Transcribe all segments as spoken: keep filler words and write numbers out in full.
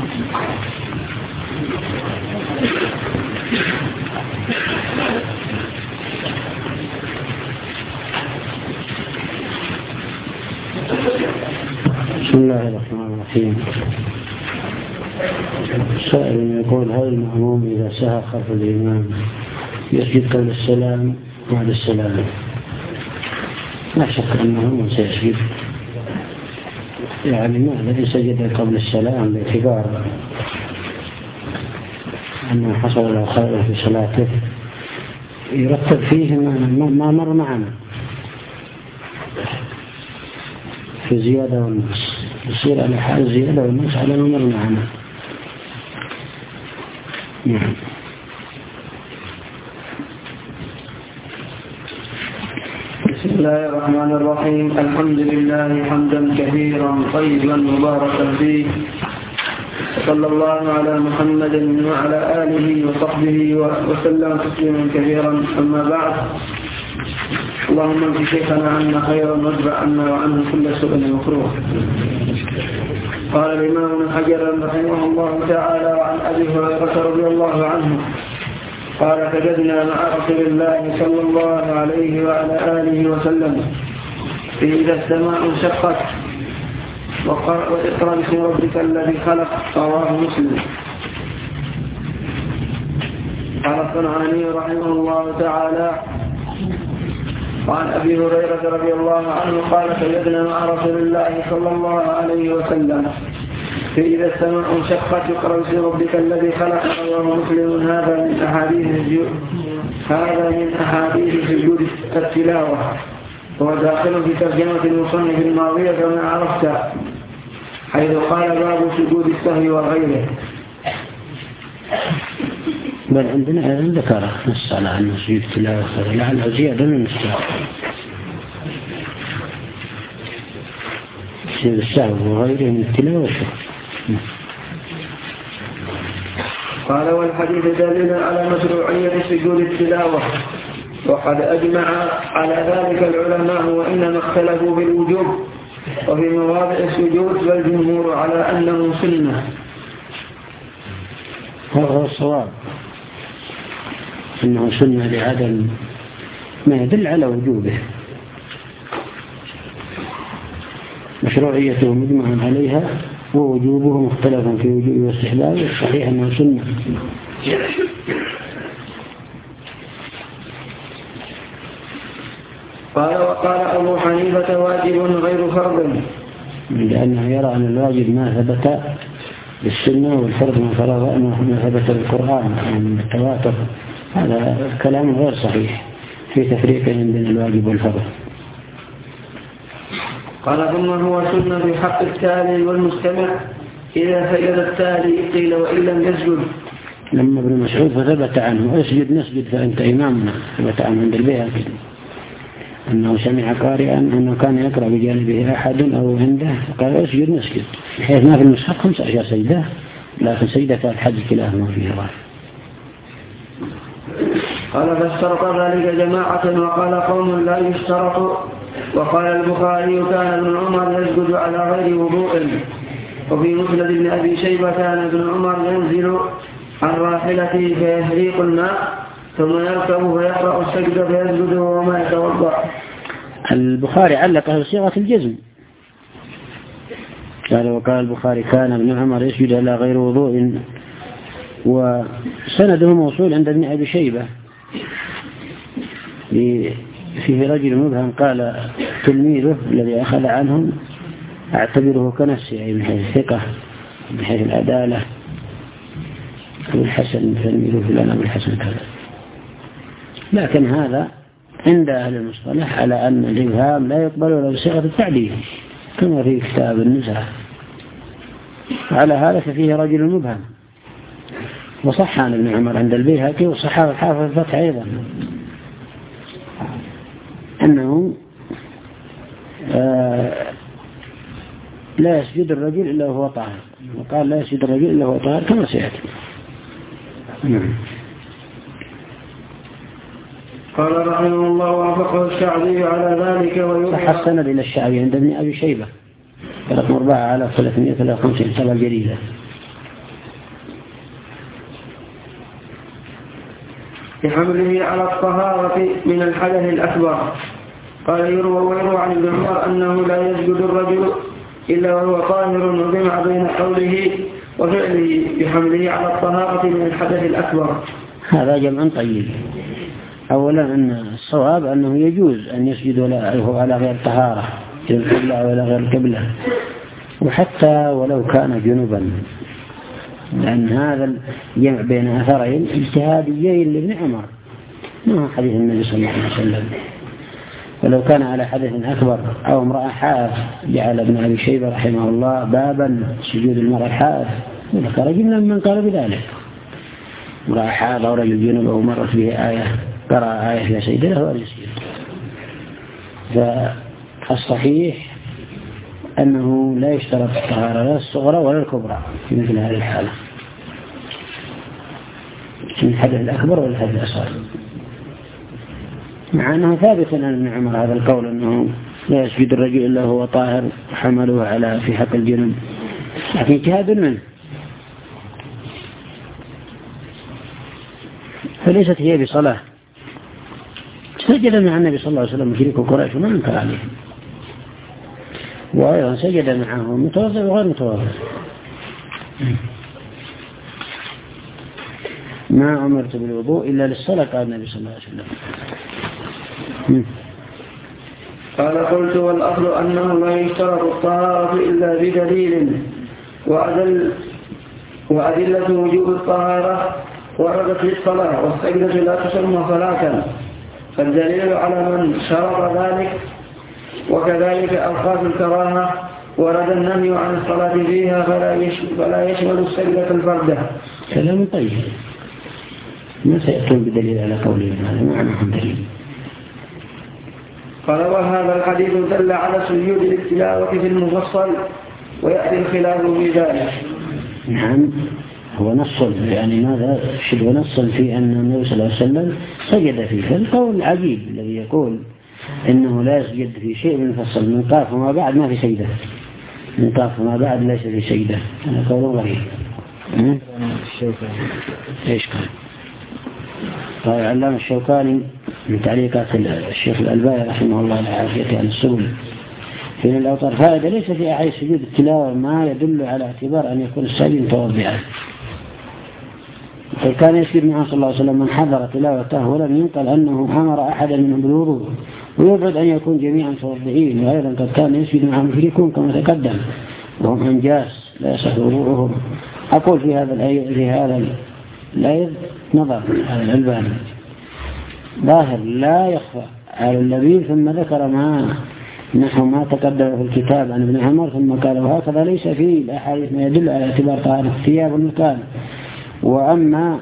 بسم الله الرحمن الرحيم. سائل يقول: هل المأموم إذا سهى خلف الإمام يسجد قبل السلام بعد السلام؟ لا شك أنه سيسجد، يعني ما الذي سجد قبل السلام باعتبار أنه حصل له خير في صلاته يرتب فيه ما مر معنا في زيادة والنقص، يصير على حال زيادة والنقص على ما مر معنا. نعم. بسم الله الرحمن الرحيم. الحمد لله حمدا كثيرا طيبا مباركا فيه، صلى الله على محمد وعلى آله وصحبه وسلم تسليما كثيرا. أما بعد، اللهم انت شيخنا عنا خيرا وادفع عنا وعنه كل سوء مكروه. قال الإمام ابن حجر رحمه الله تعالى وعن أبي هريرة رضي الله عنه قال: سجدنا مع رسول الله صلى الله عليه وعلى آله وسلم إذا السماء انشقت واقرأ باسم ربك الذي خلق. رواه مسلم. قال الصنعاني رحمه الله تعالى وعن أبي هريرة رضي الله عنه قال: سجدنا مع رسول الله صلى الله عليه وسلم فإذا السماء انشقت يقرأ باسم ربك الذي خلق. رواه مسلم. هذا من أحاديث هذا من أحاديث سجود التلاوة، وهو داخل في ترجمة المصنف الماضية كما عرفت، حيث قال: باب سجود السهو وغيره. بل عندنا ذكر نص على أن سجود التلاوة لعل زيادة من السهو. سجود السهو وغيره من التلاوة. قال: والحديث دليل على مشروعية سجود التلاوة، وقد أجمع على ذلك العلماء، وإنما اختلفوا في الوجوب وفي مواضع السجود، والجمهور على أنه سنة. هذا الصواب، أنه سنة لعدم ما يدل على وجوبه. مشروعيته مجمع عليها ووجوبه مختلف في وجوبه واستحبابه. صحيح أنه سنة. قال: وقال أبو حنيفة: واجب غير فرض، لأنه يرى أن الواجب ما ثبت بالسنة والفرض ما ثبت بالقرآن من التواتر. هذا كلام غير صحيح في تفريق بين الواجب والفرض. قال: ثم هو سنة في حق التالي والمستمع إذا سجد التالي قيل وإن لم يسجد. لما ابن مسعود فثبت عنه: اسجد نسجد فأنت إمامنا. ثبت عنه عند البيهقي أنه سمع قارئا أنه كان يقرأ بجانبه أحد أو عنده قال: اسجد نسجد، بحيث ما في المصحف خمس عشر سجدة، لكن سجدة الحج كلاهما فيه راح. قال: فاشترط ذلك جماعة وقال قوم لا يشترط. وقال البخاري: كان ابن عمر يسجد على غير وضوء. وفي مسند ابن أبي شيبة: كان ابن عمر ينزل عن راحلته فيهريق الماء ثم يركب فيقرأ السجد فيسجد وما يتوضأ. البخاري علقه بصيغة الجزم، قال: وقال البخاري: كان ابن عمر يسجد على غير وضوء، وسنده موصول عند ابن أبي شيبة. فيه رجل مبهم قال تلميذه الذي أخذ عنه: أعتبره كنفسي، من حيث الثقة من حيث العدالة. أبو الحسن تلميذه فلان أبو الحسن كذا. لكن هذا عند أهل المصطلح على أن الإبهام لا يقبل ولا بصيغة التعديل، كما في كتاب النزهة. على هذا ففيه رجل مبهم. وصح عن ابن عمر عند البيهقي، وصح الحافظ الفتح أيضا أنه آه لا يسجد الرجل إلا وهو طاهر، وقال: لا يسجد الرجل إلا وهو طاهر كما سيأتي. قال رحمه الله: وافقه الشعبي على ذلك. صح السند إلى الشعبي عند ابن أبي شيبة رقم أربعة على ثلاثمائة وثلاثة وخمسين سبع جريدة. بحمله على الطهارة من الحدث الأكبر. قال يروى ويروى عن ابن عمر أنه لا يسجد الرجل إلا وهو طاهر، وجمع بين قوله وفعله بحمله على الطهارة من الحدث الأكبر. هذا جمع طيب. أولا أن الصواب أنه يجوز أن يسجد وهو على غير طهارة إلى القبلة ولا غير القبلة، وحتى ولو كان جنبا، لأن هذا الجمع بين أثرين اجتهاديين لابن عمر، ما هو حديث النبي صلى الله عليه وسلم. ولو كان على حدث أكبر أو امرأة حائض، جعل ابن أبي شيبة رحمه الله بابا سجود المرأة الحائض، وذكر جملة من قال بذلك. امرأة حائض أو رجل جنب أو مرت به آية، قرأ آية فيها سجد له أن يسجد. فالصحيح أنه لا يشترط الطهارة لا الصغرى ولا الكبرى في مثل هذه الحالة، من الحدث الأكبر ولا الحدث الأصغر، مع أنه ثابت عن ابن عمر هذا القول أنه لا يسجد الرجل إلا هو طاهر وحمله على في حق الجنب، لكن اجتهاد منه. فليست هي بصلاة. سجد مع النبي صلى الله عليه وسلم مشرك قريش وما انكر عليه، وأيضا سجد معه متوضئ وغير متوضئ. ما أمرت بالوضوء إلا للصلاة قال النبي صلى الله عليه وسلم. قال قلت والأصل أنه لا يشترط الطهارة إلا بدليل، وأدل وأدلة وجوب الطهارة وردت للصلاة، والسجدة لا تسمى صلاة، فالدليل على من شرط ذلك. وكذلك أوقات الكراهة ورد النهي عن الصلاة فيها فلا يشمل السجدة الفردة. كلام طيب، ما سيأتون بدليل على قولهم هذا، ما عنهم دليل. قال وهذا الحديث دل على سجود التلاوة في المفصل، ويأتي الخلاف في ذلك. نعم، هو نص، يعني ماذا شبه نص في أن النبي صلى الله عليه وسلم سجد فيه. فالقول العجيب الذي يقول إنه لا يسجد في شيء من المفصل من قاف وما بعد ما في سجدة، من قاف وما بعد ليس في سجدة، هذا قول غريب. إيش قال؟ قال العلامة الشوكاني من تعليقات الشيخ الألباني رحمه الله العافية عن السبل في الأوطار فائدة ليس في أحد سجود التلاوة ما يدل على اعتبار أن يكون الساجد متوضئا. فكان يسجد معه صلى الله عليه وسلم من حضر تلاوته ولم ينقل أنه أمر أحدا منهم بالوضوء، ويبعد أن يكون جميعا متوضئين. وأيضا قد كان يسجد معهم مشركون كما تقدم وهم أنجاس لا يصح وضوءهم. أقول في هذا الآية في هذا الآية نظر على الألباني ظاهر لا يخفى على اللبيب، ثم ذكر ما نحو ما تقدم في الكتاب عن ابن عمر، ثم قال وهكذا ليس فيه الأحاديث ما يدل على اعتبار طهارة الثياب والمكان. وأما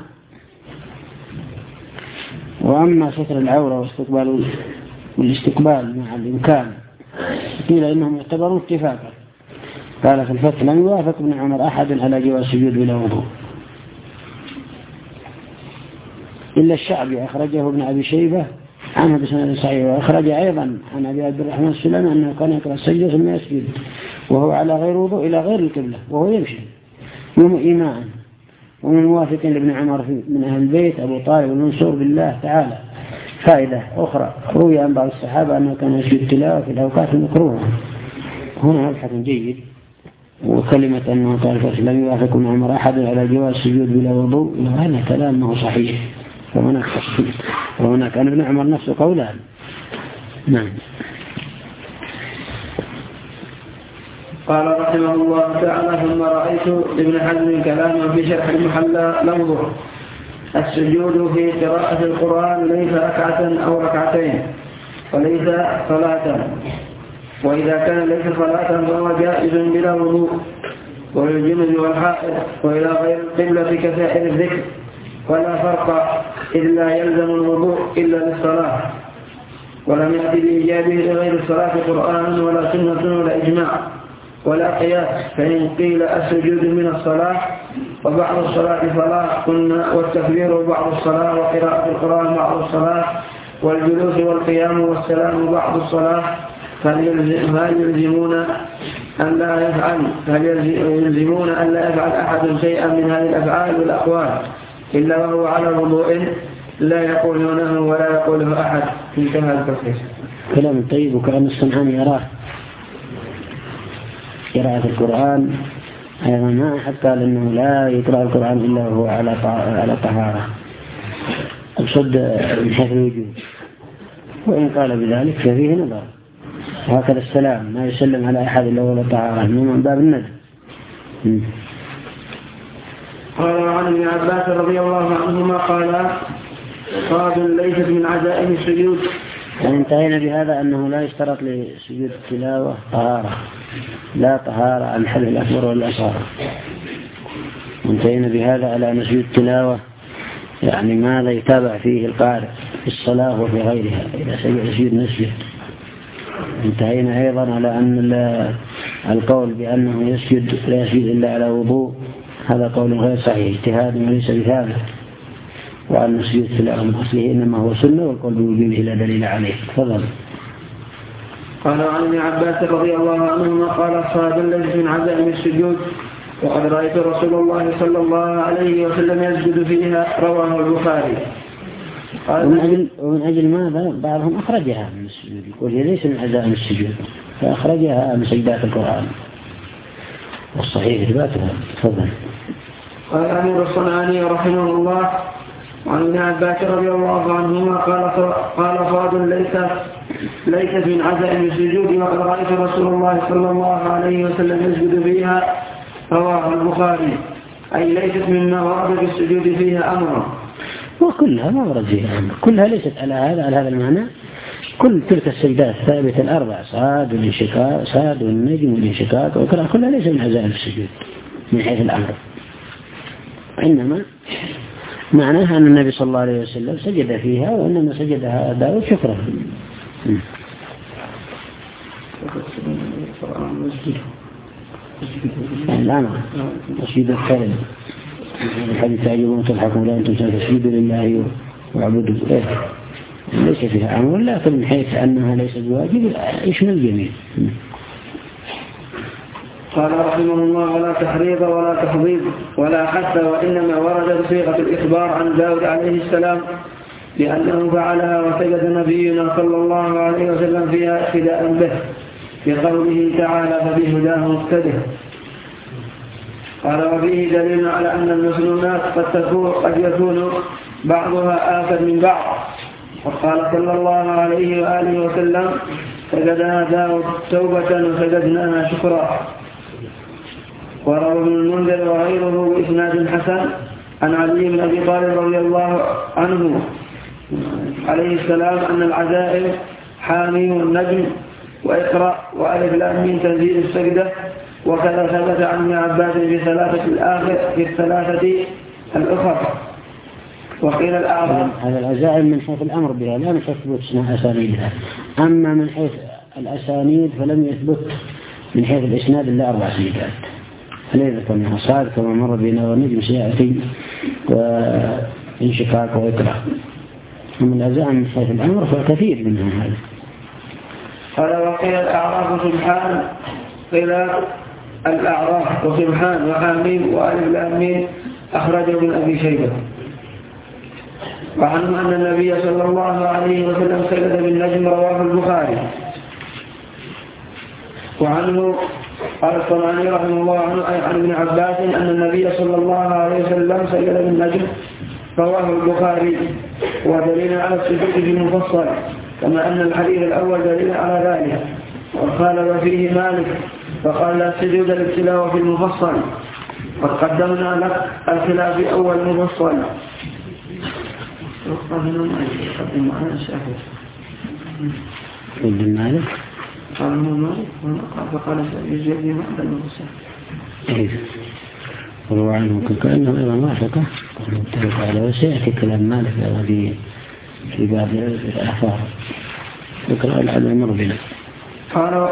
وأما ستر العورة واستقبال والاستقبال مع الإمكان قيل إنهم يعتبرون اتفاقا. قال في الفتح لم يوافق ابن عمر أحد على جواز السجود بلا وضوء إلا الشعبي، أخرجه ابن أبي شيبة عنه بسند صحيح. وأخرج أيضا عن أبي عبد الرحمن السلمي أنه كان يقرأ السجدة ثم يسجد وهو على غير وضوء إلى غير القبلة وهو يمشي يوم إيماء. ومن موافقين لابن عمر من أهل البيت أبو طالب المنصور بالله تعالى. فائدة أخرى روي عن بعض الصحابة أنه كان يسجد تلاوة في الأوقات المكروهة. هنا مبحث جيد. وكلمة أنه قال لم يوافق ابن عمر أحد على جواز السجود بلا وضوء، هذا كلامه صحيح. وهناك وهناك أن ابن عمر نفسه قولان. نعم. قال رحمه الله تعالى ثم رأيت ابن حزم كلامه في شرح المحلى لفظه السجود في قراءة القرآن ليس ركعة أو ركعتين وليس صلاة، وإذا كان ليس صلاة فهو جائز بلا وضوء، وللجنب والحائض وإلى غير القبلة كسائر الذكر، ولا فرق إذ لا يلزم الوضوء إلا للصلاة. ولم يأتي بإيجابه لغير الصلاة قرآن ولا سنة ولا إجماع ولا قياس. فإن قيل السجود من الصلاة وبعض الصلاة صلاة قلنا والتكبير بعض الصلاة وقراءة القرآن بعض الصلاة والجلوس والقيام والسلام بعض الصلاة، هل يلزمون أن لا يفعل هل يلزمون أن لا يفعل أحد شيئا من هذه الأفعال والأقوال إلا وهو على وضوء؟ لا يقولونه ولا يقوله أحد. انتهى التلخيص. كلام طيب. وكأن الصنعاني يراه قراءة القرآن أيضا ما أحد قال إنه لا يقرأ القرآن إلا وهو على على طهارة أبصد من حيث الوجود، وإن قال بذلك ففيه نظر. وهكذا السلام ما يسلم على أحد إلا وهو على طهارة من باب الندب. قال عن ابن عباس رضي الله عنهما قال صاد ليست من عزائم السجود. انتهينا بهذا أنه لا يشترط لسجود التلاوة طهارة، لا طهارة عن حل الأكبر والأصغر. انتهينا بهذا على أن سجود التلاوة يعني ماذا يتابع فيه القارئ في الصلاة وفي غيرها إذا سجد نسجد. انتهينا أيضا على أن القول بأنه يسجد لا يسجد إلا على وضوء هذا قول غير صحيح، اجتهاد وليس بثابت، وأن سجود التلاوة من أصله إنما هو سنة والقول بوجوبه لا دليل عليه. تفضل. قال عن ابن عباس رضي الله عنهما قال صاد ليس من عزائم السجود وقد رأيت رسول الله صلى الله عليه وسلم يسجد فيها. رواه البخاري. ومن أجل, ومن أجل ماذا بعضهم أخرجها من السجود، يقول هي ليس من عزائم السجود فأخرجها من سجدات القرآن والصحيح إثباتها. تفضل. قال أمير الصنعاني رحمه الله وعن ابن عباس رضي الله عنهما قال قال صاد ليست ليست من عزائم السجود وقد رأيت رسول الله صلى الله عليه وسلم يسجد فيها. رواه البخاري. أي ليست مما ورد في السجود فيها أمر. وكلها ما ورد فيها أمر، كلها ليست على هذا على هذا المعنى. كل تلك السجدات الثابتة الأربع صاد والانشقاق صاد والنجم والانشقاق وكلها كلها ليس من عزائم السجود من حيث الأمر، إنما معناها أن النبي صلى الله عليه وسلم سجد فيها وإنما سجدها داود شكرا. الأمر مسجد الكرم الحديث تعجبون تضحكون لا أنتم تسجدوا لله واعبدوا إيه ليس فيها أمر، لكن من حيث أنها ليست بواجب يشمل الجميع. قال رحمه الله ولا تحريض ولا تحضيض ولا حث، وإنما ورد بصيغة الإخبار عن داود عليه السلام لأنه فعلها وسجد نبينا صلى الله عليه وسلم فيها اقتداء به بقوله تعالى فبهداه مقتده. قال وفيه دليل على أن المسنونات قد تكون قد يكون بعضها آخر من بعض. وقال صلى الله عليه وآله وسلم سجدنا داود توبة وسجدناها شكرا. وروى ابن المنذر وغيره بإسناد حسن عن علي بن أبي طالب رضي الله عنه عليه السلام أن العزائم حامي والنجم وإقرأ وألف لام ميم تنزيل السجدة. وكذا ثبت عن ابن عباس في ثلاثة الآخر في الثلاثة الأخر. وقيل الأعراب هذا العزائم من حيث الأمر بها لا من حيث ثبوت أسانيدها، أما من حيث الأسانيد فلم يثبت من حيث الإسناد إلا أربع سجدات ليس كما صار كما مر بنا ونجم سيأتي وانشقاق وإقرأ. ومن العزائم من حيث الأمر فكثير منها هذا. قال وقيل الأعراف سبحان قيل الأعراف وسبحان وحاميم وألف لام ميم أخرجه من أبي شيبة. وعنه أن النبي صلى الله عليه وسلم سجد بالنجم رواه البخاري. وعنه قال الصنعاني رحمه الله عنه عن ابن عباس أن النبي صلى الله عليه وسلم سجد بالنجم رواه البخاري. ودليل على السجود في المفصل كما أن الحديث الأول دليل على ذلك. وقال فيه مالك فقال لا سجود للتلاوة في المفصل. قد قدمنا لك الخلاف في أول مفصل. قدم معنا الشافعي قدم مالك قال هو مالك فقال يجب ما عند المفصل. إيه وروى عنه كأنه أيضا وافقه ومتفق على وسيأتي كلام مالك في في بعض الآثار ذكر العلم مر بنا. قال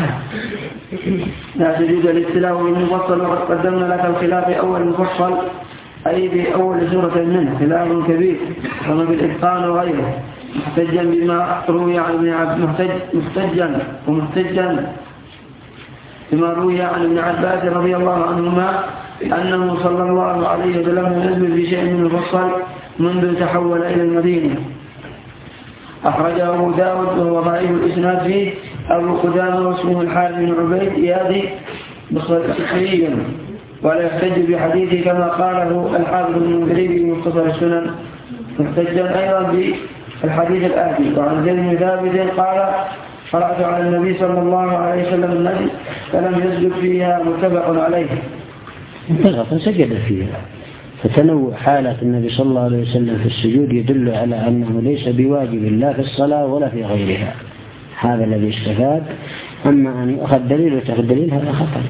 لا سجود للتلاوة المفصل. وقد قدمنا لك الخلاف في أول مفصل أي في أول سورة منه خلاف كبير كما في الإتقان وغيره محتجا بما روي عن ابن عباس محتج محتجا ومحتجا بما روي عن ابن عباس رضي الله عنهما أنه صلى الله عليه وسلم نزل في شيء من المفصل منذ تحول إلى المدينة. أخرجه أبو داود وهو ضعيف الإسناد فيه أبو قدامة واسمه الحارث بن عبيد إيادي بصري ولا يحتج بحديثه كما قاله الحافظ المنذري في مختصر السنن، محتجا أيضا بالحديث الآتي. وعن زيد بن ثابت قال قرأت على النبي صلى الله عليه وسلم النجم فلم يسجد فيها، متفق عليه. سجد فيها. فتنوع حالة النبي صلى الله عليه وسلم في السجود يدل على أنه ليس بواجب لا في الصلاة ولا في غيرها، هذا الذي استفاد. أما أن يأخذ دليل وتأخذ دليل هذا خطأ.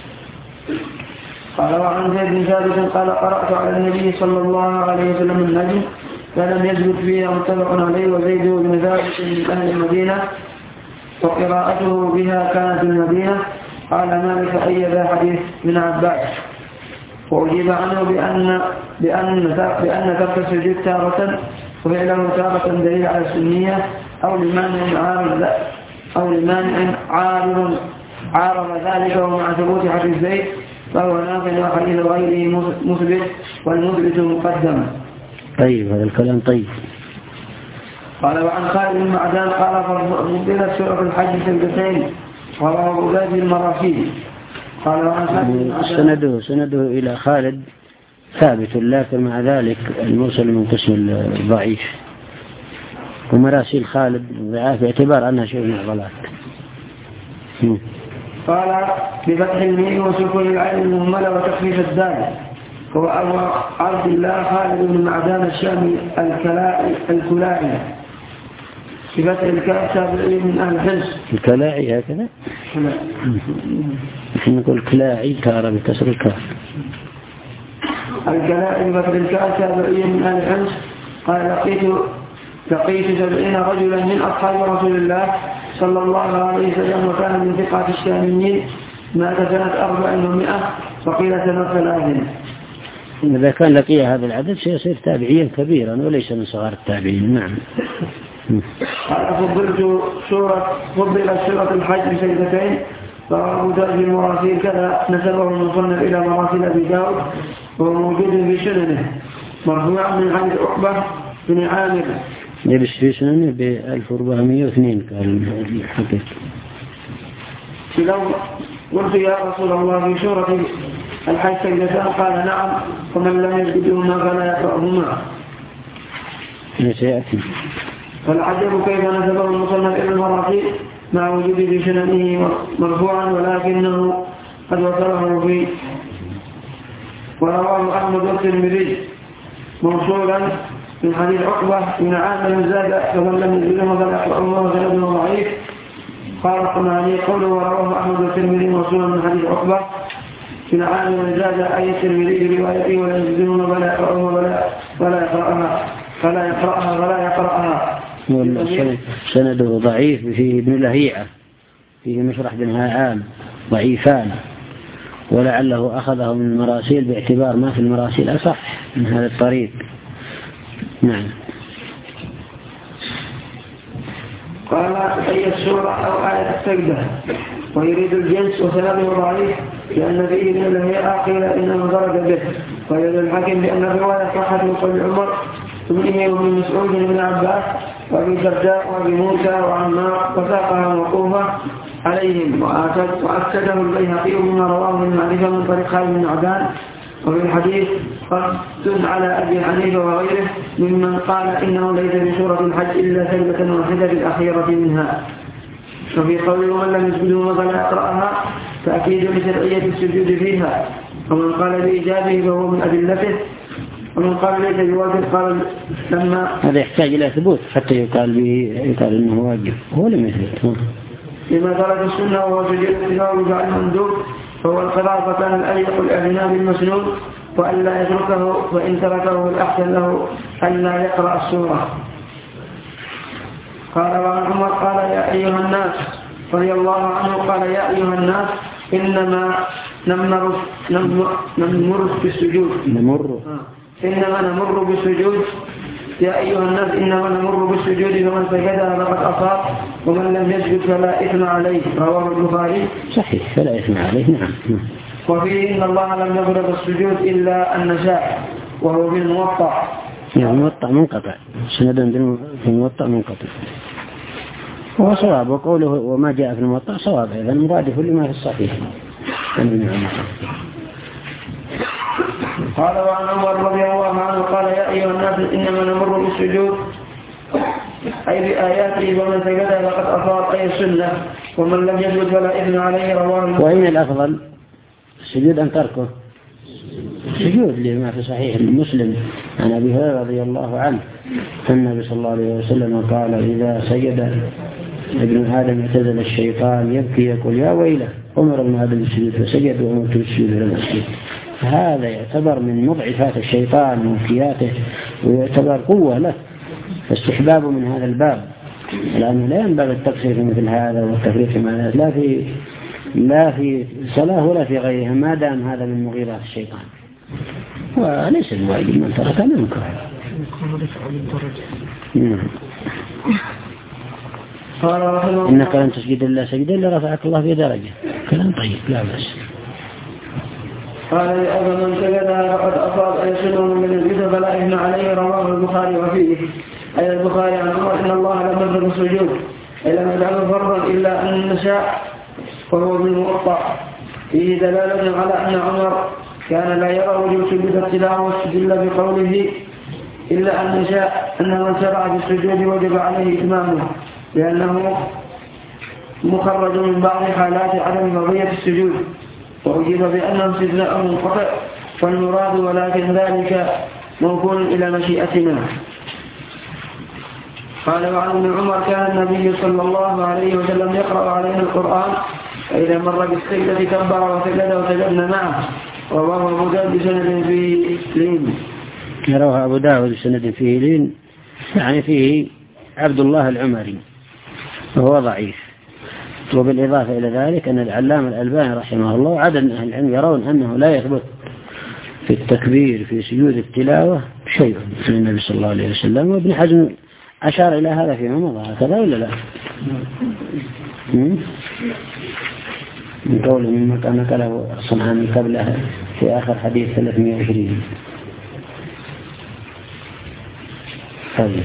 قال وعن زيد بن ثابت قال قرأت على النبي صلى الله عليه وسلم النجم فلم يسجد فيها، متفق عليه. وزيد بن ثابت من أهل المدينة وقراءته بها كانت المدينة. قال مالك أيد حديث ابن عباس، وأجيب عنه بأن بأن بأن ترك السجود تارة وفعله تارة دليل على السنية أو لمانع عارض أو لمانع عارض عارض ذلك، ومع ثبوت حديث زيد فهو ناقل وحديث غيره مثبت والمثبت مقدم. طيب هذا الكلام طيب. قال وعن خالد بن معدان قال فضلت سورة الحج سجدتين ورواه أولاد المراسيل. قال وعن خالد سنده سنده إلى خالد ثابت، لكن مع ذلك المرسل من قسم الضعيف، ومراسيل خالد ضعاف باعتبار أنها شيء من الغلات. قال بفتح الميم وسكون العين المهملة وتخفيف الدال. هو أبو عبد الله خالد بن معدان الشامي الكلاعي بفتح الكاف تابعي من أهل حمص. الكلاعي هكذا؟ نحن نقول كلاعي تارة بكسر الكاف. الكلاعي بفتح الكاف تابعي من أهل حمص. قال لقيت لقيت سبعين رجلا من أصحاب رسول الله صلى الله عليه وسلم وكان من ثقات الشاميين، مات سنة أربع ومئة وقيل سنة ثلاث. إذا كان لقي هذا العدد سيصير تابعيا كبيرا وليس من صغار التابعين. نعم. قال فضلت سورة فضلت سورة الحج بسجدتين، فأبو داود المراسيل كذا نسبه المصنف إلى مراسيل أبي داود وهو موجود في سننه مرفوعا من حديث عقبة بن عامر يبس في سننه ب ألف وأربعمائة واثنين قال الحقيقة. لو قلت يا رسول الله في سورة الحج سجدتان قال نعم، ومن لم يسجدهما فلا يقرأهما. سيأتي. فالعجب كيف نسبه المصنف إلى المراسيل مع وجود في سننه مرفوعا، ولكنه قد وصله في ورواه أحمد والترمذي موصولا من حديث عقبة بن عامر زاد فمن لم يسجدهما فلا يقرأهما وسنده ضعيف. قال الطبراني قوله ورواه أحمد والترمذي موصولا من حديث عقبة بن عامر زاد أي الترمذي بروايته ولا يسجدهما فلا يقرأهما ولا ولا يقرأها فلا يقرأها ولا يقرأها. سنده ضعيف فيه ابن لهيعة فيه مشرح بن هاعام ضعيفان، ولعله أخذه من المراسيل باعتبار ما في المراسيل أصح من هذا الطريق. نعم. قال أي السورة أو آية السجدة ويريد الجنس وسنده ضعيف لأن فيه من لهيعة قيل إنه درج به، ويريد الحكم بأن الرواية صحت من قول عمر ابنه ومن مسعود بن عباس وابي الدرداء وابي موسى وعمار وساقها موقوفة عليهم. وأكده البيهقي بما رواه المعرفة من طريق خالد بن عدان. وفي الحديث رد على أبي حنيفة وغيره ممن قال إنه ليس في سورة الحج إلا سجدة واحدة في الأخيرة منها. وفي قوله من لم يسجدهما فلا يقرأها تأكيد لشرعية السجود فيها، ومن قال بإيجابه فهو من أدلته، ومن قال ليس بواجب قال لما هذا يحتاج إلى ثبوت حتى يقال به يقال إنه واجب، هو لم يثبت. لما ترك السنة وهو سجود التلاوة وجعل المندوب فهو القراءة، فكان الأليق الأعلناء بالمسنون وأن لا يتركه، وإن تركه الأحسن له أن لا يقرأ السورة. قال وعن عمر قال يا أيها الناس رضي الله عنه قال يا أيها الناس إنما نمر نمر بالسجود نمر إنما نمر بالسجود يا أيها الناس إنما نمر بالسجود فمن سجدها فقد أصاب ومن لم يسجد فلا إثم عليه. رواه البخاري. صحيح فلا إثم عليه. نعم. وفيه إن الله لم يفرض السجود إلا النساء وهو بالموطأ يعني موطأ منقطع، سند في الموطأ منقطع، هو صواب. وقوله وما جاء في الموطأ صواب أيضا، مرادف لما في الصحيح. قال وعن عمر رضي الله عنه قال يا أيها الناس إنما نمر بالسجود أي بآياته، ومن سجد لقد أصاب أي سنة، ومن لم يسجد فلا إثم عليه. رواه. وأين الأفضل السجود أم تركه؟ سجود لما في صحيح مسلم عن أبي هريرة رضي الله عنه النبي صلى الله عليه وسلم قال إذا سجد ابن آدم اعتزل الشيطان يبكي يقول يا ويله أمر ابن آدم بالسجود فسجد وأمرت بالسجود فلم أسجد. هذا يعتبر من مضعفات الشيطان ومنكياته، ويعتبر قوة له، فاستحباب من هذا الباب، لأنه لا ينبغي التقصير في مثل هذا والتفريط في هذا، لا في لا في صلاة ولا في غيرها، ما دام هذا من مغيرات الشيطان. وليس الواجب من ترك منكر. إنك لن تسجد إلا سجدا إلا رفعك الله في درجة. كلام طيب لا بأس. قال لأبا من سجدها فقد أصاب أي سنة من الجزء فلا إثم عليه. رواه البخاري. وفيه أي البخاري عن عمر إن الله لم يفرض السجود أي لم يجعله فرضا إلا أن نشاء وهو بالمؤطأ، فيه دلالة على أن عمر كان لا يرى وجود سجود التلاوة والسجود بقوله إلا أن نشاء أن من شرع في السجود وجب عليه إتمامه، لأنه مخرج من بعض حالات عدم فرضية السجود، وأجيب بأنه استثناء منقطع فالمراد ولكن ذلك موكول إلى مشيئتنا. قال وعن ابن عمر كان النبي صلى الله عليه وسلم يقرأ علينا القرآن فإذا مر بالسجدة كبر وسجد وسجدنا معه. رواه أبو داود بسند فيه لين. رواه أبو داود بسند فيه لين، يعني فيه عبد الله العمري وهو ضعيف. وبالإضافة إلى ذلك أن العلامة الألباني رحمه الله وعدد من أهل العلم يرون أنه لا يثبت في التكبير في سجود التلاوة شيء من النبي صلى الله عليه وسلم، وابن حزم أشار إلى هذا فيما مضى. هكذا ولا لا؟ من قوله مما كان نقله الصنعاني قبله في آخر حديث ثلاثمائة وعشرين. هذه.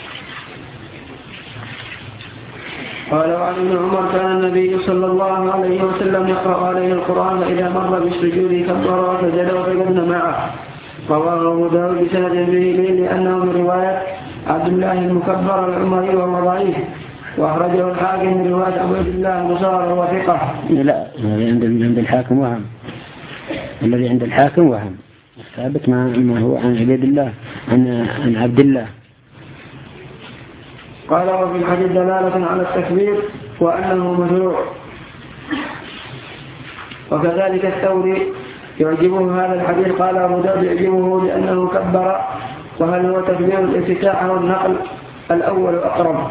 قال وعن ابن عمر كان النبي صلى الله عليه وسلم يقرأ عليه القرآن فإذا مر بالسجود كبر وسجد وسجدنا معه. رواه أبو داود بسند به لأنه من رواية عبد الله المكبر العمري وهو ضعيف، وأخرجه الحاكم من رواية عبد الله المصار وهو ثقة. لا، الذي عند الحاكم وهم، الذي عند الحاكم وهم الثابت ما هو عن عبد الله عن عن عبد الله. قال وفي الحديث دلالة على التكبير وأنه مشروع. وكذلك الثوري يعجبه هذا الحديث. قال أبو داود يعجبه لأنه كبر، وهل هو تكبير الافتتاح أو النقل؟ الأول أقرب،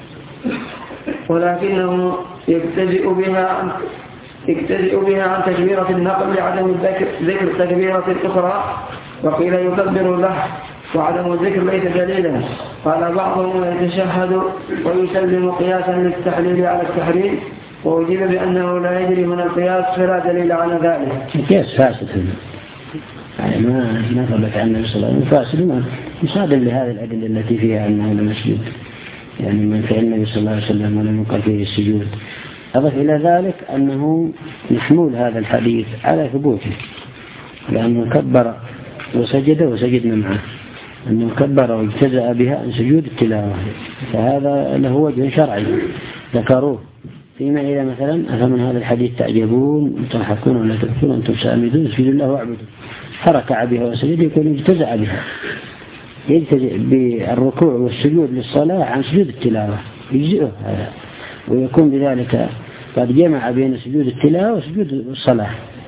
ولكنه يجتزئ بها عن يجتزئ بها عن تكبيرة النقل لعدم الذكر ذكر التكبيرة الأخرى، وقيل يكبر له وعدم الذكر ليس دليلا. قال بعضهم يتشهد ويسلم قياسا للتحليل على التحريم، وأجيب بأنه لا يجري من القياس فلا دليل على ذلك. القياس فاسد، يعني ما ما ثبت عن النبي صلى الله عليه وسلم فاسد، مصادم لهذه الأدلة التي فيها أنه لمسجد، يعني من فعل النبي صلى الله عليه وسلم ولم يقل فيه السجود. أضف إلى ذلك أنه محمول هذا الحديث على ثبوته، لأنه كبر وسجد وسجدنا معه، أنه كبر واجتزأ بها عن سجود التلاوة، فهذا له وجه شرعي ذكروه. فيما إذا مثلا أفمن هذا الحديث تعجبون وتضحكون ولا تبكون وأنتم سامدون اسجدوا الله واعبدوا، فركع بها وسجد يكون اجتزأ بها، يجتزئ بالركوع والسجود للصلاة عن سجود التلاوة يجزئه هذا، ويكون بذلك قد جمع بين سجود التلاوة وسجود الصلاة.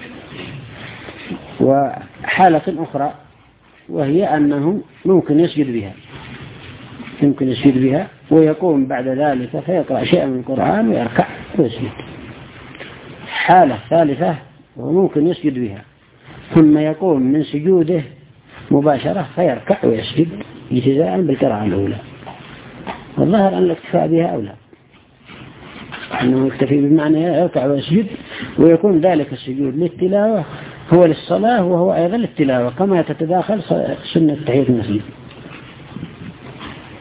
وحالة أخرى وهي أنه ممكن يسجد بها يمكن يسجد بها ويقوم بعد ذلك فيقرأ شيئا من القرآن ويركع ويسجد. حالة ثالثة وممكن يسجد بها ثم يقوم من سجوده مباشرة فيركع ويسجد اجتزاء بالقراءة الأولى. والظاهر أن الاكتفاء بها أولى، أنه يكتفي بمعنى يركع ويسجد، ويكون ذلك السجود للتلاوة هو للصلاة وهو أيضا للتلاوة، كما تتداخل سنة تحية المسجد.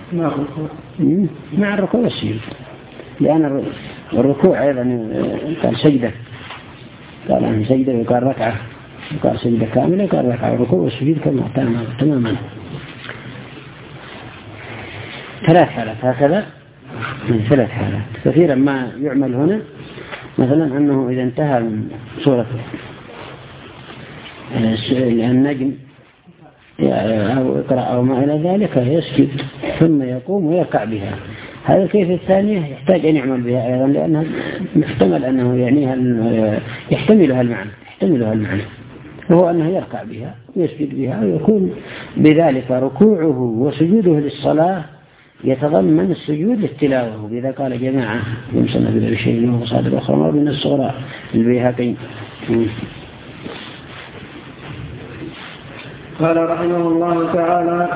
مع الركوع مع الركوع والسجود، لأن الركوع أيضا قال سجدة، قال عن سجدة وقال ركعة وقال سجدة كاملة وقال ركعة، الركوع والسجود كما تماما ثلاث حالات هكذا من ثلاث حالات. كثيرا ما يعمل هنا مثلا أنه إذا انتهى من سورة النجم أو اقرأ أو ما إلى ذلك يسجد ثم يقوم ويركع بها. هذا الكيف الثانية يحتاج أن يعمل بها أيضا، لأنها محتمل أنه يعنيها يحتملها المعنى يحتملها المعنى وهو أنه يركع بها ويسجد بها، ويكون بذلك ركوعه وسجوده للصلاة يتضمن السجود للتلاوة. بإذا قال جماعة يمسنا بلا شيء ومصادر أخرى مرة من الصغرى البيهقي. قال رحمه الله تعالى: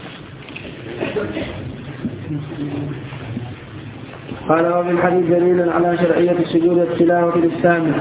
قال وفي الحديث دليل على شرعية السجود والتلاوة للسامع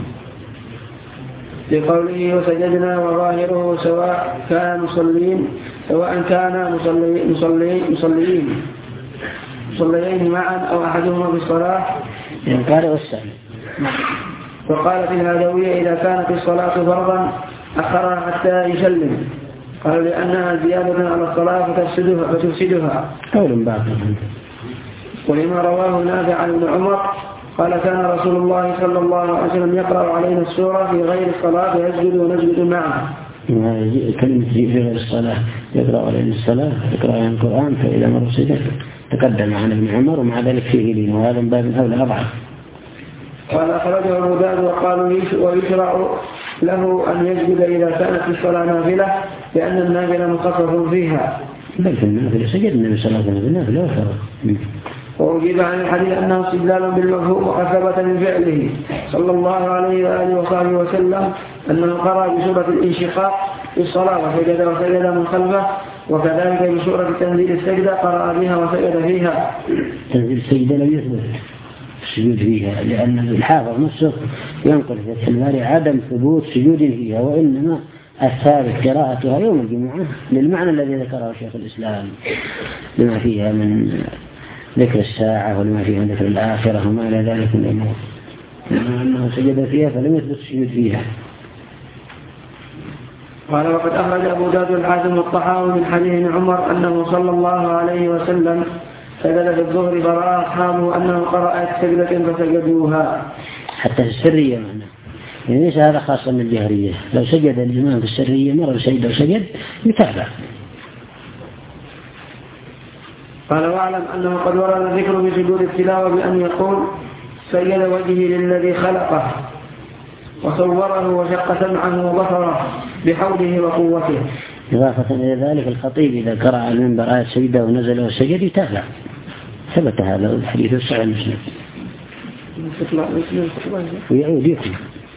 لقوله وسجدنا، وظاهره سواء كان مصلين سواء كان مصلي مصلي مصليين مصليين معا أو أحدهما في الصلاة القارئ والسامع. وقال في الهدوية إذا كانت الصلاة فرضا أخرها حتى يسلم، قال لأنها زيادة على الصلاة فتفسدها, فتفسدها. قول باطل. ولما رواه نافع عن ابن عمر قال كان رسول الله صلى الله عليه وسلم يقرأ علينا السورة في غير الصلاة يسجد ونسجد معه. كلمة في غير الصلاة يقرأ علينا الصلاة يقرأ علينا القرآن، فإذا مر سجد تقدم عن ابن عمر، ومع ذلك فيه لين، وهذا من باب أولى أضعف. قال أخرجه أبو داود وقالوا ويشرع له أن يسجد إذا كانت الصلاة نافلة لأن النافلة مخصص فيها. بل في النافلة سجدنا بصلاة النافلة وفرق. وأجيب عن الحديث أنه استدلال بالمفهوم وقد ثبت من فعله صلى الله عليه وآله وصحبه وسلم أنه قرأ بسورة الانشقاق في الصلاة وسجد وسجد من خلفه، وكذلك بسورة تنزيل السجدة قرأ بها وسجد فيها. تنزيل السجدة لم يثبت السجود فيها، لأن الحافظ نفسه ينقل في فتح الباري عدم ثبوت سجود فيها، وإنما الثابت قراءتها يوم الجمعة للمعنى الذي ذكره شيخ الإسلام لما فيها من ذكر الساعة ولما فيها من ذكر الآخرة وما إلى ذلك من الأمور، أنه سجد فيها فلم يثبت السجود فيها. قال وقد أخرج أبو داود الحاكم والطحاوي من حديث عمر أنه صلى الله عليه وسلم سجد في الظهر فرأى أصحابه أنه قرأت سجدة فسجدوها. حتى في السرية معنا، يعني ليس هذا خاصا من الجهرية، لو سجد الإمام في السرية مرة سجد وسجد يتابع. قال واعلم أنه قد ورد الذكر بسجود التلاوة بأن يقول سجد وجهي للذي خلقه وصوره وشق سمعه وبصره بحوله وقوته. إضافة إلى ذلك الخطيب إذا قرأ على المنبر آية سجدة ونزل وسجد يتابع، ثبت هذا الحديث الصحيح المسلم ويعود يكون.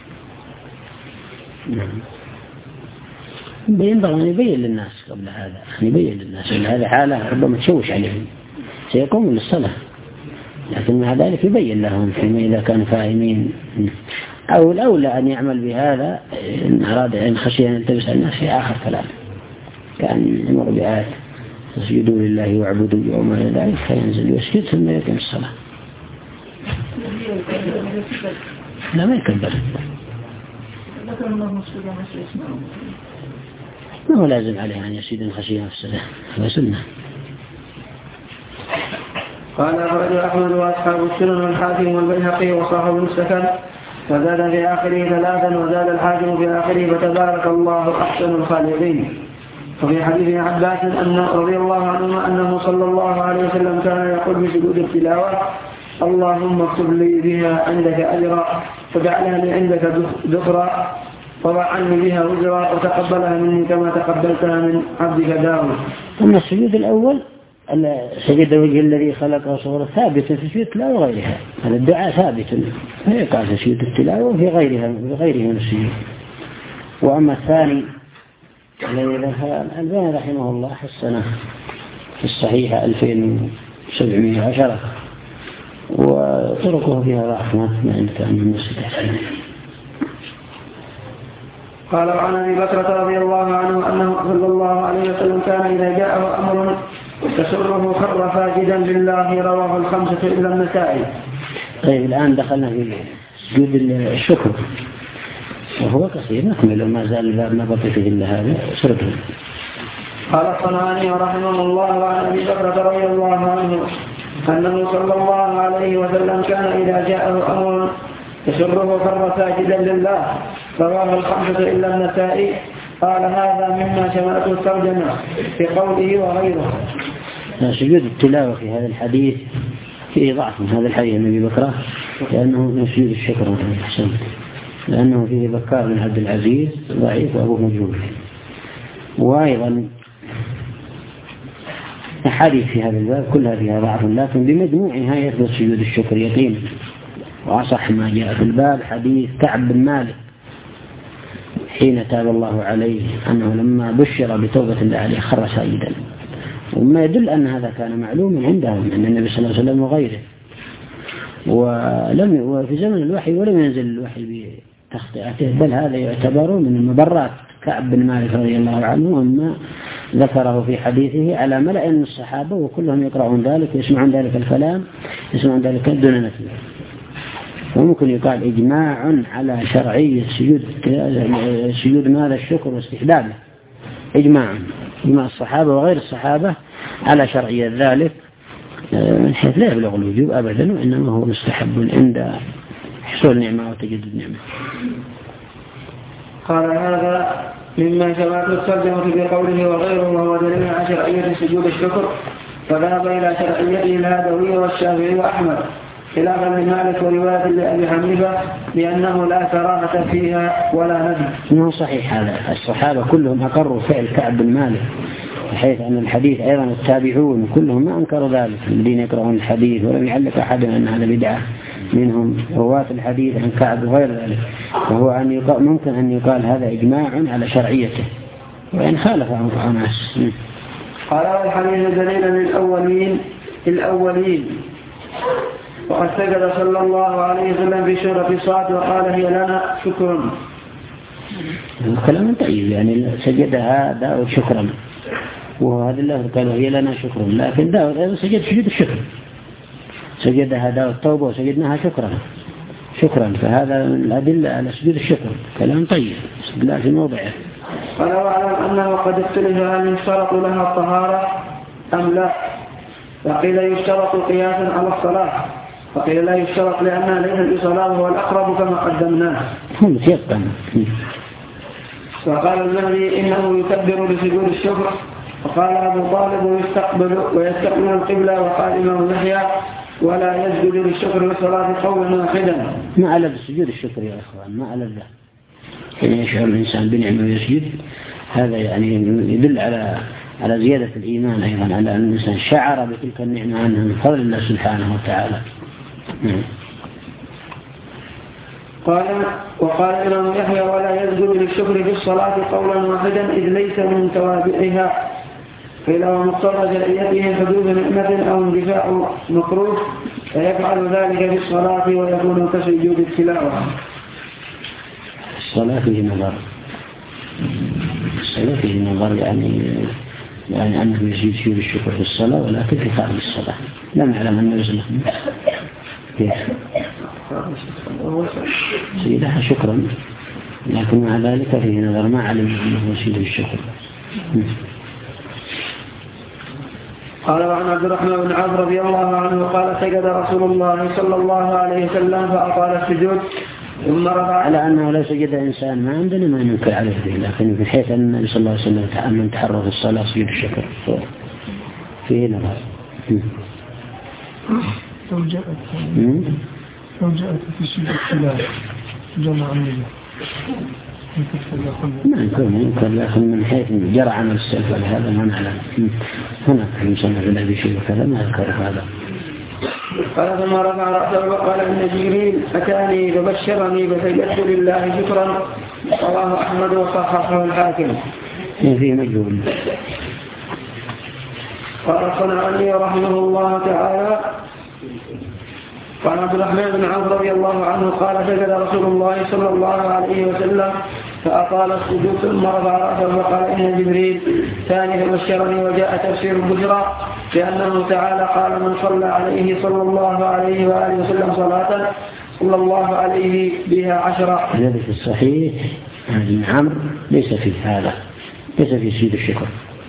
ينبغي أن يبين للناس قبل هذا، يبين للناس أن هذه حالة ربما تشوش عليهم سيقومون للصلاة، لكن مع ذلك يبين لهم فيما إذا كانوا فاهمين. أو الأولى أن يعمل بهذا إن أراد أن خشي أن يلتبس الناس في آخر كلام، كان يمر بآيات تسجدوا لله واعبدوا وما إلى ذلك فينزل يسجد ثم يقيم الصلاة. لا ما يكبر، ما هو لازم عليه أن يسجد الخشية في الصلاة، هو سنة. قال أخرج أحمد وأصحاب السنن والحاكم والبيهقي وصاحب المستكن وزاد في آخره ثلاثا وزاد الحاكم في آخره فتبارك الله أحسن الخالقين. وفي حديث عباس أن رضي الله عنهما أنه صلى الله عليه وسلم كان يقول بسجود التلاوة اللهم اكتب لي بها عندك أجرا وجعلها لي عندك ذكرا وضع عني بها وزرا وتقبلها مني كما تقبلتها من عبدك داود. أما السجود الأول سجد وجه الذي خلقه صورة ثابت في سجود التلاوة وغيرها، هذا الدعاء ثابت فيقع في سجود التلاوة وفي غيرها في غيره من السجود. وأما الثاني الذي ذكر الألباني رحمه الله حسنه في الصحيحة ألفين وسبعمائة وعشرة وطرقه فيها ضعف ما عندك عن المسجد. قال عن أبي بكر رضي الله عنه أنه صلى الله عليه وسلم كان إذا جاءه أمر يسره خر ساجدا لله رواه الخمسة إلا النسائي. طيب الآن دخلنا في سجود الشكر وهو قصير نكمل ما زال الباب ما بقي فيه إلا هذا سرده. قال الصنعاني رحمه الله عن أبي بكر رضي الله عنه أنه صلى الله عليه وسلم كان إذا جاءه أمر يسره خر ساجدا لله رواه الخمسة إلا النسائي. قال هذا مما شملته الترجمة في قوله وغيره. سجود التلاوة في هذا الحديث فيه ضعف من هذا الحديث عن أبي بكر لأنه من سجود الشكر لأنه فيه بكار بن عبد العزيز ضعيف وأبو مجهول. وأيضا أحاديث في هذا الباب كلها فيها ضعف لكن بمجموعها يثبت سجود الشكر يقينا. وأصح ما جاء في الباب حديث كعب بن مالك حين تاب الله عليه أنه لما بشر بتوبة الله عليه خر ساجدا. وما يدل أن هذا كان معلوما عندهم عند النبي صلى الله عليه وسلم وغيره. ولم وفي زمن الوحي ولم ينزل الوحي بتخطئته بل هذا يعتبر من المبرات كعب بن مالك رضي الله عنه وما ذكره في حديثه على ملأ من الصحابة وكلهم يقرؤون ذلك ويسمعون ذلك الكلام يسمعون ذلك دون نفي. وممكن يقال إجماع على شرعية سجود سجود ماذا الشكر واستحبابه إجماع مع الصحابة وغير الصحابة على شرعية ذلك من حيث لا يبلغ الوجوب أبدا وإنما هو مستحب عند حصول نعمة وتجدد نعمة. قال هذا مما شملته الترجمة بقوله وغيره وهو دليل على شرعية سجود الشكر فذهب إلى شرعيته الهادوي والشافعي وأحمد خلافا لمالك ورواية لأبي حنيفة لأنه لا كراهة فيها ولا ندم. إنه صحيح هذا الصحابة كلهم أقروا فعل كعب بن مالك بحيث أن الحديث أيضا التابعون كلهم ما أنكروا ذلك الذين يقرؤون الحديث ولم يعلق أحد أن هذا بدعة منهم رواة الحديث عن كعب وغير ذلك. وهو أن يقال ممكن أن يقال هذا إجماع على شرعيته وإن خالف عن ناس. قال الحديث دليلا للأولين الأولين وقد سجد صلى الله عليه وسلم في سورة صاد وقال هي لنا شكرا. الكلام طيب يعني سجدها داود شكرا وهذا الله قال هي لنا شكرا لكن داود أيضا سجد سجد الشكر سجدها داود توبة وسجدناها شكرا شكرا فهذا الأدلة على سجود الشكر كلام طيب لا في موضعه. قال واعلم أنه قد اختلف هل يشترط لها الطهارة أم لا وقيل يشترط قياسا على الصلاة وقيل لا يشترط لأنها ليس بصلاة هو الأقرب كما قدمناه. هم يقبل. وقال المهدي إنه يكبر لسجود الشكر وقال أبو طالب يستقبل ويستقبل القبلة وقال إمام يحيى ولا يسجد للشكر والصلاة قولا واحدا. ما على سجود الشكر يا إخوان ما على ذا حين يشعر الإنسان بنعمة ويسجد هذا يعني يدل على على زيادة الإيمان أيضا على أن الإنسان شعر بتلك النعمة عنه من فضل الله سبحانه وتعالى. قال وقال إمام يحيى ولا يسجد للشكر في الصلاة قولا واحدا إذ ليس من توابعها فلو مقتضى جريته حدوث نعمة أو اندفاع مكروه فيفعل ذلك في الصلاة ويكون كسجود التلاوة. الصلاة فيه نظر الصلاة فيه نظر يعني يعني أنه يزيد سجود الشكر في الصلاة ولكن في خارج الصلاة لا نعلم أنه يزيد كيف سيدها شكرا لكن مع ذلك فيه نظر ما علم أنه يزيد الشكر. قال وعن عبد الرحمن بن عوف رضي الله عنه قال سجد رسول الله صلى الله عليه وسلم فأطال السجود ثم رفع. على أنه لو سجد إنسان ما عندنا ما ننكر عليه به لكن في حيث أن النبي صلى الله عليه وسلم تأمن تحرر في الصلاة سجود الشكر فيه نظر. لو جاءت لو جاءت في سجود التلاوة جمع النبي ما يكون يمكن لكن من حيث جرى عمل السلف هذا ما نعلم هناك يسمى في الذي شيء وكذا ما يذكر هذا. قال ثم رفع رأسه وقال إن جبريل أتاني فبشرني فسجدت لله شكرا رواه أحمد وصححه الحاكم. فيه مجهول. قال الصنعاني رحمه الله تعالى وعن عبد الرحمن بن عوف رضي الله عنه قال سجد رسول الله صلى الله عليه وسلم فأطال السجود ثم رفع رأسه وقال إن جبريل ثاني فبشرني وجاء تفسير البشرى لأنه تعالى قال من صلى عليه صلى الله عليه وآله وسلم صلاة صلى الله عليه بها عشرة. هذا في الصحيح عن عمرو ليس في هذا، ليس في سيد الشكر.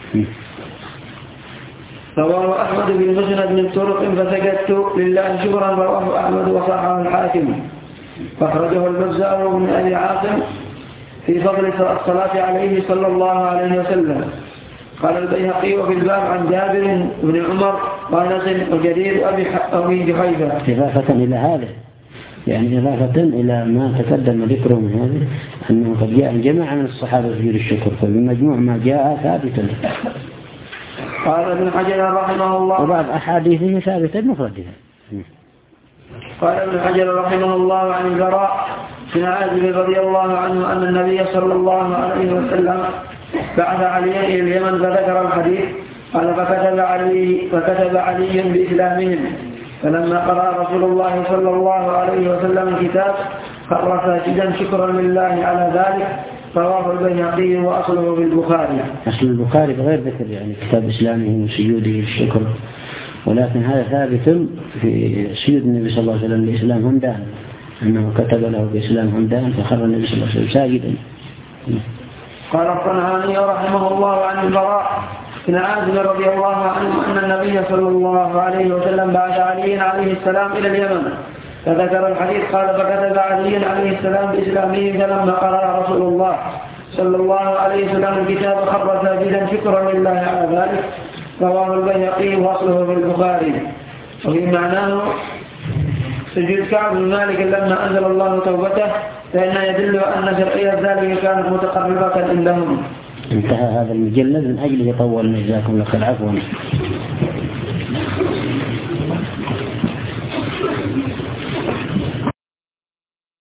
رواه أحمد بن مسند من طرق فسجدت لله شكرا، رواه أحمد وصححه الحاكم، فأخرجه البزار من أبي عاصم في فضل الصلاة عليه صلى الله عليه وسلم. قال البيهقي وفي الباب عن جابر بن عمر وأنس وجرير أبي جحيفة. إضافة إلى هذا، يعني إضافة إلى ما تقدم ذكره من هذا أنه قد جاء الجماعة من الصحابة في الشكر، فبمجموع ما جاء ثابتا. قال ابن حجر رحمه الله وبعض أحاديثه ثابتة مفردها. قال ابن حجر رحمه الله عن البراء بن عازب رضي الله عنه أن النبي صلى الله عليه وسلم بعث عليا إلى اليمن فذكر الحديث. قال فكتب علي فكتب علي بإسلامهم، فلما قرأ رسول الله صلى الله عليه وسلم الكتاب خر ساجدا شكرا لله على ذلك. رواه البيهقي وأصله في البخاري. أصل البخاري بغير ذكر يعني كتاب إسلامه وسجوده للشكر، ولكن هذا ثابت في سجود النبي صلى الله عليه وسلم لإسلام همدان، أنه كتب له بإسلام همدان فخر النبي صلى الله عليه وسلم ساجدا. قال الصنعاني رحمه الله عن البراء بن عازب رضي الله عنه أن النبي صلى الله عليه وسلم بعث علي عليه السلام إلى اليمن فذكر الحديث. قال فكتب علي عليه السلام بإسلامه، فلما قرأ رسول الله صلى الله عليه وسلم الكتاب خر ساجدا شكرا لله على ذلك. رواه البيهقي وأصله في البخاري. وفي معناه سجود كعب بن مالك لما أنزل الله توبته، فإنه يدل أن شرعية ذلك كانت متقربة عندهم. انتهى هذا المجلد من أجل يطول جزاكم الله خير. عفوا.